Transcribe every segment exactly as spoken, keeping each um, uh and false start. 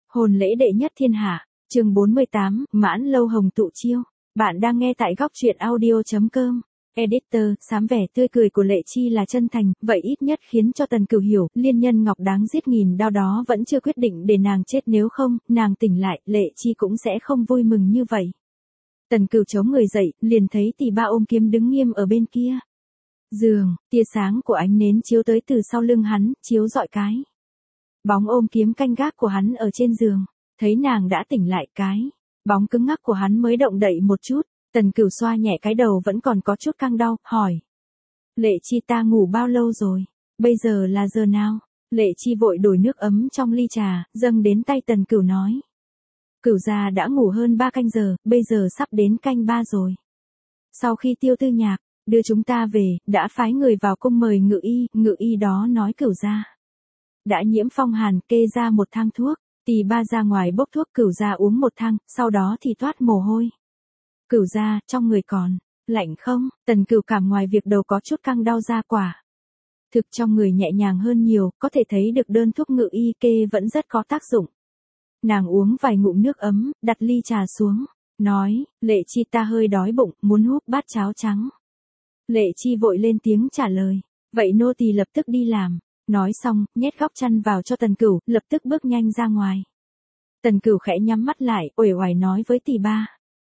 Hôn lễ đệ nhất thiên hạ, chương bốn mươi tám, mãn lâu hồng tụ chiêu. Bạn đang nghe tại góc truyện audio.com. Editor, sám vẻ tươi cười của Lệ Chi là chân thành, vậy ít nhất khiến cho Tần Cửu hiểu, Liên Nhân Ngọc đáng giết nghìn đao đó vẫn chưa quyết định để nàng chết, nếu không, nàng tỉnh lại, Lệ Chi cũng sẽ không vui mừng như vậy. Tần Cửu chống người dậy, liền thấy Tỷ Ba ôm kiếm đứng nghiêm ở bên kia giường, tia sáng của ánh nến chiếu tới từ sau lưng hắn, chiếu rọi cái bóng ôm kiếm canh gác của hắn ở trên giường. Thấy nàng đã tỉnh lại, cái bóng cứng ngắc của hắn mới động đậy một chút. Tần Cửu xoa nhẹ cái đầu vẫn còn có chút căng đau, hỏi: Lệ Chi, ta ngủ bao lâu rồi? Bây giờ là giờ nào? Lệ Chi vội đổi nước ấm trong ly trà, dâng đến tay Tần Cửu nói: Cửu gia đã ngủ hơn ba canh giờ, bây giờ sắp đến canh ba rồi. Sau khi Tiêu Tư Nhạc đưa chúng ta về, đã phái người vào cung mời ngự y, ngự y đó nói Cửu gia đã nhiễm phong hàn, kê ra một thang thuốc. Tỷ Ba ra ngoài bốc thuốc, Cửu gia uống một thang, sau đó thì toát mồ hôi. Cửu gia, trong người còn lạnh không? Tần Cửu cảm ngoài việc đầu có chút căng đau ra quả thực trong người nhẹ nhàng hơn nhiều, có thể thấy được đơn thuốc ngự y kê vẫn rất có tác dụng. Nàng uống vài ngụm nước ấm, đặt ly trà xuống, nói: Lệ Chi, ta hơi đói bụng, muốn húp bát cháo trắng. Lệ Chi vội lên tiếng trả lời: Vậy nô tỳ lập tức đi làm. Nói xong, nhét góc chăn vào cho Tần Cửu, lập tức bước nhanh ra ngoài. Tần Cửu khẽ nhắm mắt lại, uể oải nói với Tỷ Ba: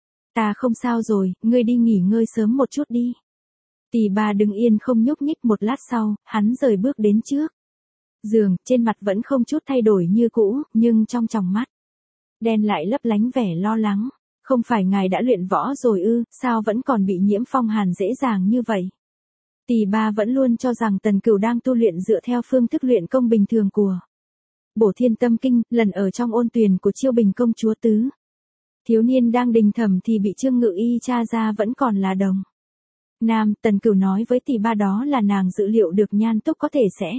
Ta không sao rồi, ngươi đi nghỉ ngơi sớm một chút đi. Tỷ Ba đứng yên không nhúc nhích, một lát sau, hắn rời bước đến trước giường, trên mặt vẫn không chút thay đổi như cũ, nhưng trong tròng mắt đen lại lấp lánh vẻ lo lắng. Không phải ngài đã luyện võ rồi ư, sao vẫn còn bị nhiễm phong hàn dễ dàng như vậy? Tỷ Ba vẫn luôn cho rằng Tần Cửu đang tu luyện dựa theo phương thức luyện công bình thường của Bổ Thiên Tâm Kinh, lần ở trong ôn tuyền của Chiêu Bình công chúa tứ thiếu niên đang đình thẩm thì bị Trương Ngự Y tra ra vẫn còn là đồng nam. Tần Cửu nói với Tỷ Ba đó là nàng dự liệu được Nhan Túc có thể sẽ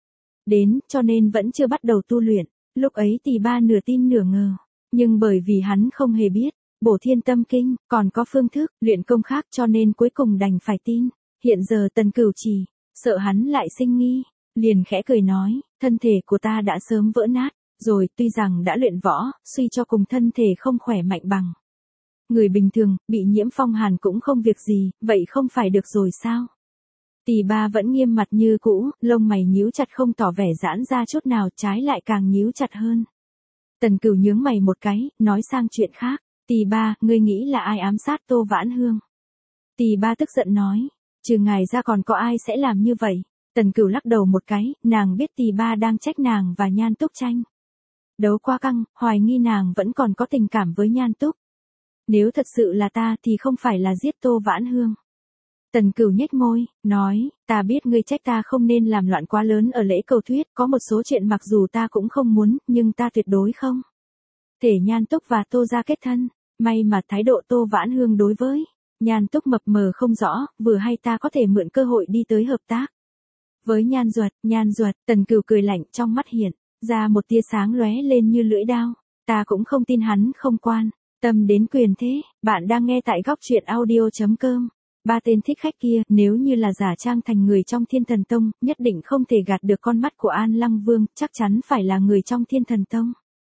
đến, cho nên vẫn chưa bắt đầu tu luyện. Lúc ấy Tỷ Ba nửa tin nửa ngờ, nhưng bởi vì hắn không hề biết Bổ Thiên Tâm Kinh còn có phương thức luyện công khác, cho nên cuối cùng đành phải tin. Hiện giờ Tần Cửu chỉ sợ hắn lại sinh nghi, liền khẽ cười nói: Thân thể của ta đã sớm vỡ nát rồi, tuy rằng đã luyện võ, suy cho cùng thân thể không khỏe mạnh bằng người bình thường, bị nhiễm phong hàn cũng không việc gì, vậy không phải được rồi sao? Tỷ Ba vẫn nghiêm mặt như cũ, lông mày nhíu chặt không tỏ vẻ giãn ra chút nào, trái lại càng nhíu chặt hơn. Tần Cửu nhướng mày một cái, nói sang chuyện khác: Tỷ Ba, ngươi nghĩ là ai ám sát Tô Vãn Hương? Tỷ Ba tức giận nói: Trừ ngài ra còn có ai sẽ làm như vậy? Tần Cửu lắc đầu một cái, nàng biết Tỷ Ba đang trách nàng và Nhan Túc tranh đấu quá căng, hoài nghi nàng vẫn còn có tình cảm với Nhan Túc. Nếu thật sự là ta thì không phải là giết Tô Vãn Hương. Tần Cửu nhếch môi, nói: Ta biết ngươi trách ta không nên làm loạn quá lớn ở lễ cầu thuyết, có một số chuyện mặc dù ta cũng không muốn, nhưng ta tuyệt đối không thể Nhan Túc và Tô gia kết thân. May mà thái độ Tô Vãn Hương đối với Nhan Túc mập mờ không rõ, vừa hay ta có thể mượn cơ hội đi tới hợp tác với Nhan Duật. Nhan Duật. Tần Cửu cười lạnh, trong mắt hiện ra một tia sáng lóe lên như lưỡi dao. Ta cũng không tin hắn không quan tâm đến quyền thế. Bạn đang nghe tại góc truyện audio.com. Ba tên thích khách kia, nếu như là giả trang thành người trong Thiên Thần Tông, nhất định không thể gạt được con mắt của An Lăng Vương, chắc chắn phải là người trong Thiên Thần Tông.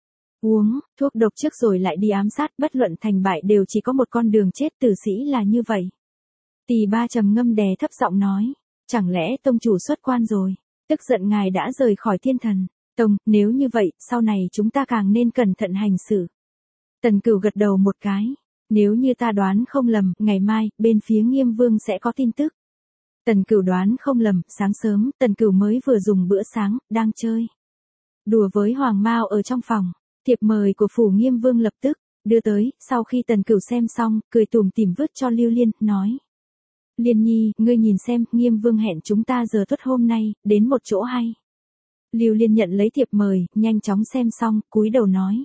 Uống thuốc độc trước rồi lại đi ám sát, bất luận thành bại đều chỉ có một con đường chết, tử sĩ là như vậy. Tỷ Ba trầm ngâm đè thấp giọng nói: Chẳng lẽ tông chủ xuất quan rồi? Tức giận ngài đã rời khỏi Thiên Thần Tông, nếu như vậy, sau này chúng ta càng nên cẩn thận hành xử. Tần Cửu gật đầu một cái: Nếu như ta đoán không lầm, ngày mai, bên phía Nghiêm Vương sẽ có tin tức. Tần Cửu đoán không lầm, sáng sớm, Tần Cửu mới vừa dùng bữa sáng, đang chơi đùa với Hoàng Mao ở trong phòng. Thiệp mời của phủ Nghiêm Vương lập tức đưa tới, sau khi Tần Cửu xem xong, cười tủm tỉm vứt cho Lưu Liên, nói: Liên Nhi, ngươi nhìn xem, Nghiêm Vương hẹn chúng ta giờ tuất hôm nay, đến một chỗ hay. Lưu Liên nhận lấy thiệp mời, nhanh chóng xem xong, cúi đầu nói: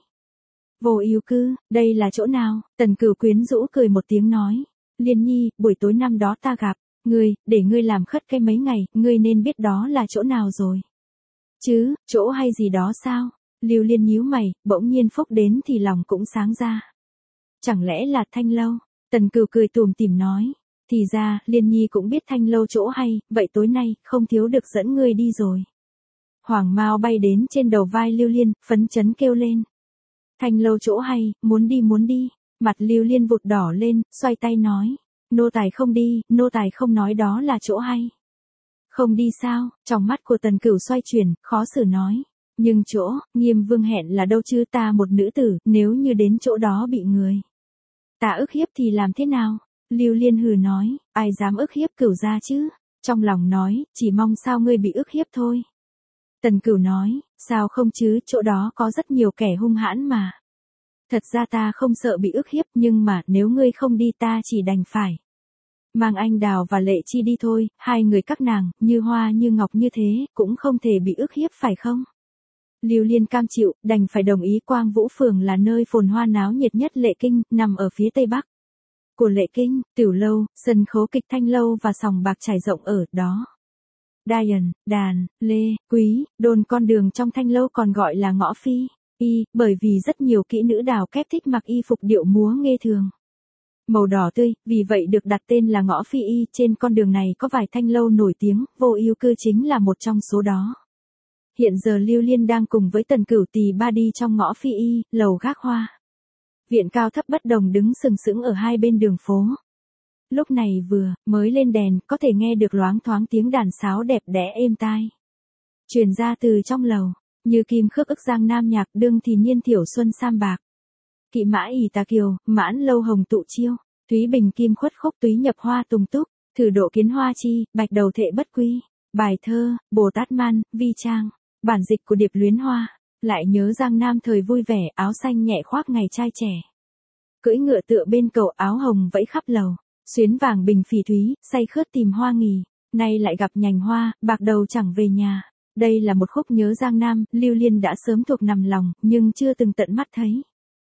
Vô Ưu Cư, đây là chỗ nào? Tần Cửu quyến rũ cười một tiếng nói: Liên Nhi, buổi tối năm đó ta gặp ngươi, để ngươi làm khất cái mấy ngày, ngươi nên biết đó là chỗ nào rồi chứ, chỗ hay gì đó sao? Lưu Liên nhíu mày, bỗng nhiên phúc đến thì lòng cũng sáng ra. Chẳng lẽ là Thanh Lâu? Tần Cửu cười tủm tỉm nói: Thì ra, Liên Nhi cũng biết Thanh Lâu chỗ hay, vậy tối nay, không thiếu được dẫn ngươi đi rồi. Hoàng Mao bay đến trên đầu vai Lưu Liên, phấn chấn kêu lên: Thanh lâu chỗ hay, muốn đi muốn đi. Mặt Lưu Liên vụt đỏ lên, xoay tay nói. Nô tài không đi, nô tài không nói đó là chỗ hay. Không đi sao? Trong mắt của Tần Cửu xoay chuyển, khó xử nói. Nhưng chỗ, Nghiêm Vương hẹn là đâu chứ, ta một nữ tử, nếu như đến chỗ đó bị người ta ức hiếp thì làm thế nào? Lưu Liên hừ nói, ai dám ức hiếp Cửu gia chứ? Trong lòng nói, chỉ mong sao ngươi bị ức hiếp thôi. Tần Cửu nói, sao không chứ, chỗ đó có rất nhiều kẻ hung hãn mà. Thật ra ta không sợ bị ức hiếp, nhưng mà nếu ngươi không đi ta chỉ đành phải mang anh Đào và Lệ Chi đi thôi, hai người các nàng, như hoa như ngọc như thế, cũng không thể bị ức hiếp phải không? Lưu Liên cam chịu, đành phải đồng ý. Quang Vũ Phường là nơi phồn hoa náo nhiệt nhất Lệ Kinh, nằm ở phía tây bắc của Lệ Kinh, tiểu lâu, sân khấu kịch Thanh lâu và sòng bạc trải rộng ở đó. Đàn, đàn, lê, quý, đồn con đường trong Thanh lâu còn gọi là ngõ phi, y, bởi vì rất nhiều kỹ nữ đào kép thích mặc y phục điệu múa nghê thường. Màu đỏ tươi, vì vậy được đặt tên là ngõ phi y. Trên con đường này có vài thanh lâu nổi tiếng, Vô Ưu Cư chính là một trong số đó. Hiện giờ Lưu Liên đang cùng với Tần Cửu tì ba đi trong ngõ phi y, lầu gác hoa. Viện cao thấp bất đồng đứng sừng sững ở hai bên đường phố. Lúc này vừa mới lên đèn, có thể nghe được loáng thoáng tiếng đàn sáo đẹp đẽ êm tai truyền ra từ trong lầu, như kim khước ức giang nam nhạc, đương thì niên thiểu xuân sam bạc. Kỵ mã ỷ tà kiều, mãn lâu hồng tụ chiêu, thúy bình kim khuất khúc, túy nhập hoa tùng túc, thử độ kiến hoa chi, bạch đầu thệ bất quy. Bài thơ, Bồ Tát Man, Vi Trang, bản dịch của Điệp Luyến Hoa. Lại nhớ Giang Nam thời vui vẻ, áo xanh nhẹ khoác ngày trai trẻ. Cưỡi ngựa tựa bên cầu, áo hồng vẫy khắp lầu, xuyến vàng bình phỉ thúy, say khướt tìm hoa nghì, nay lại gặp nhành hoa, bạc đầu chẳng về nhà. Đây là một khúc nhớ Giang Nam, Lưu Liên đã sớm thuộc nằm lòng, nhưng chưa từng tận mắt thấy.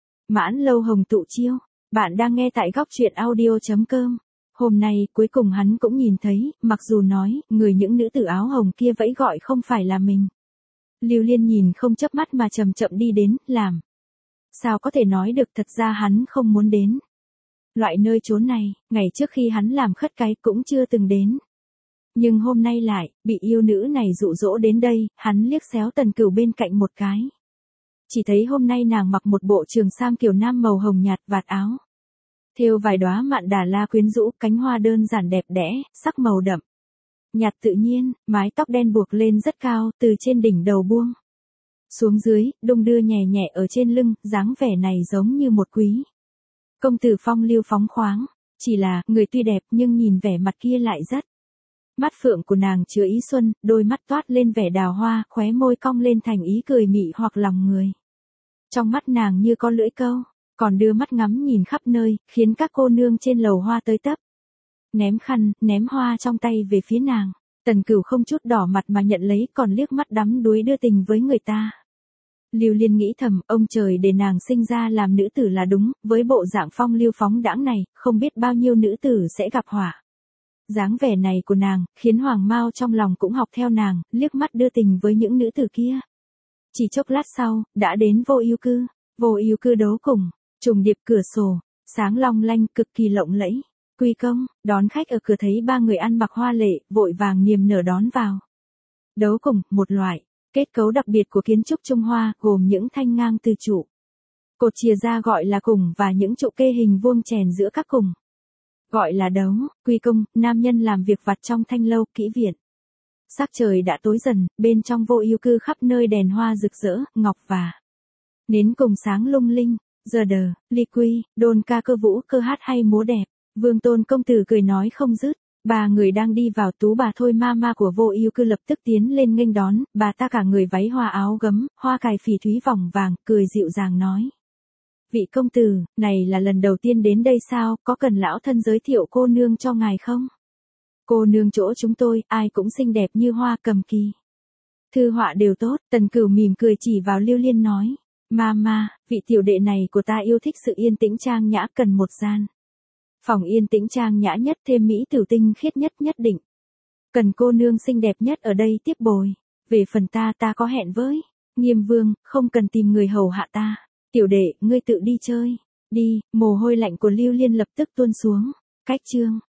Mãn lâu hồng tụ chiêu, bạn đang nghe tại góc truyện audio chấm com. Hôm nay, cuối cùng hắn cũng nhìn thấy, mặc dù nói, người những nữ tử áo hồng kia vẫy gọi không phải là mình. Lưu Liên nhìn không chớp mắt mà chậm chậm đi đến, làm. Sao có thể nói được, thật ra hắn không muốn đến. Loại nơi chốn này, ngày trước khi hắn làm khất cái cũng chưa từng đến. Nhưng hôm nay lại, bị yêu nữ này dụ dỗ đến đây, hắn liếc xéo Tần Cửu bên cạnh một cái. Chỉ thấy hôm nay nàng mặc một bộ trường sam kiểu nam màu hồng nhạt, vạt áo thêu vài đóa mạn đà la quyến rũ, cánh hoa đơn giản đẹp đẽ, sắc màu đậm nhạt tự nhiên, mái tóc đen buộc lên rất cao, từ trên đỉnh đầu buông xuống dưới, đung đưa nhẹ nhẹ ở trên lưng, dáng vẻ này giống như một quý công tử phong lưu phóng khoáng. Chỉ là, người tuy đẹp nhưng nhìn vẻ mặt kia lại rất. Mắt phượng của nàng chứa ý xuân, đôi mắt toát lên vẻ đào hoa, khóe môi cong lên thành ý cười mị hoặc lòng người. Trong mắt nàng như có lưỡi câu, còn đưa mắt ngắm nhìn khắp nơi, khiến các cô nương trên lầu hoa tới tấp. Ném khăn, ném hoa trong tay về phía nàng. Tần Cửu không chút đỏ mặt mà nhận lấy, còn liếc mắt đắm đuối đưa tình với người ta. Lưu Liên nghĩ thầm, ông trời để nàng sinh ra làm nữ tử là đúng, với bộ dạng phong lưu phóng đãng này, không biết bao nhiêu nữ tử sẽ gặp họa. Dáng vẻ này của nàng, khiến Hoàng Mao trong lòng cũng học theo nàng, liếc mắt đưa tình với những nữ tử kia. Chỉ chốc lát sau, đã đến Vô Ưu Cư. Vô Ưu Cư đấu cùng, trùng điệp cửa sổ, sáng long lanh, cực kỳ lộng lẫy. Quy công, đón khách ở cửa thấy ba người ăn mặc hoa lệ, vội vàng niềm nở đón vào. Đấu cùng, một loại kết cấu đặc biệt của kiến trúc Trung Hoa, gồm những thanh ngang từ trụ cột chìa ra gọi là cùng và những trụ kê hình vuông chèn giữa các cùng gọi là đấu. Quy công, nam nhân làm việc vặt trong thanh lâu, kỹ viện. Sắc trời đã tối dần, bên trong Vô Ưu Cư khắp nơi đèn hoa rực rỡ, ngọc và nến cùng sáng lung linh. Giờ đờ, ly quy, đôn ca cơ vũ, cơ hát hay múa đẹp. Vương Tôn công tử cười nói không dứt. Ba người đang đi vào, Tú bà Thôi ma ma của Vô Ưu Cư lập tức tiến lên nghênh đón. Bà ta cả người váy hoa áo gấm, hoa cài phỉ thúy vòng vàng, cười dịu dàng nói: Vị công tử, này là lần đầu tiên đến đây sao, có cần lão thân giới thiệu cô nương cho ngài không? Cô nương chỗ chúng tôi, ai cũng xinh đẹp như hoa, cầm kỳ thư họa đều tốt. Tần Cửu mỉm cười chỉ vào Lưu Liên nói: Mama, vị tiểu đệ này của ta yêu thích sự yên tĩnh trang nhã, cần một gian phòng yên tĩnh trang nhã nhất, thêm mỹ tử tinh khiết nhất nhất định. Cần cô nương xinh đẹp nhất ở đây tiếp bồi. Về phần ta, ta có hẹn với Nghiêm Vương, không cần tìm người hầu hạ ta. Tiểu đệ, ngươi tự đi chơi đi. Mồ hôi lạnh của Lưu Liên lập tức tuôn xuống. Cách chương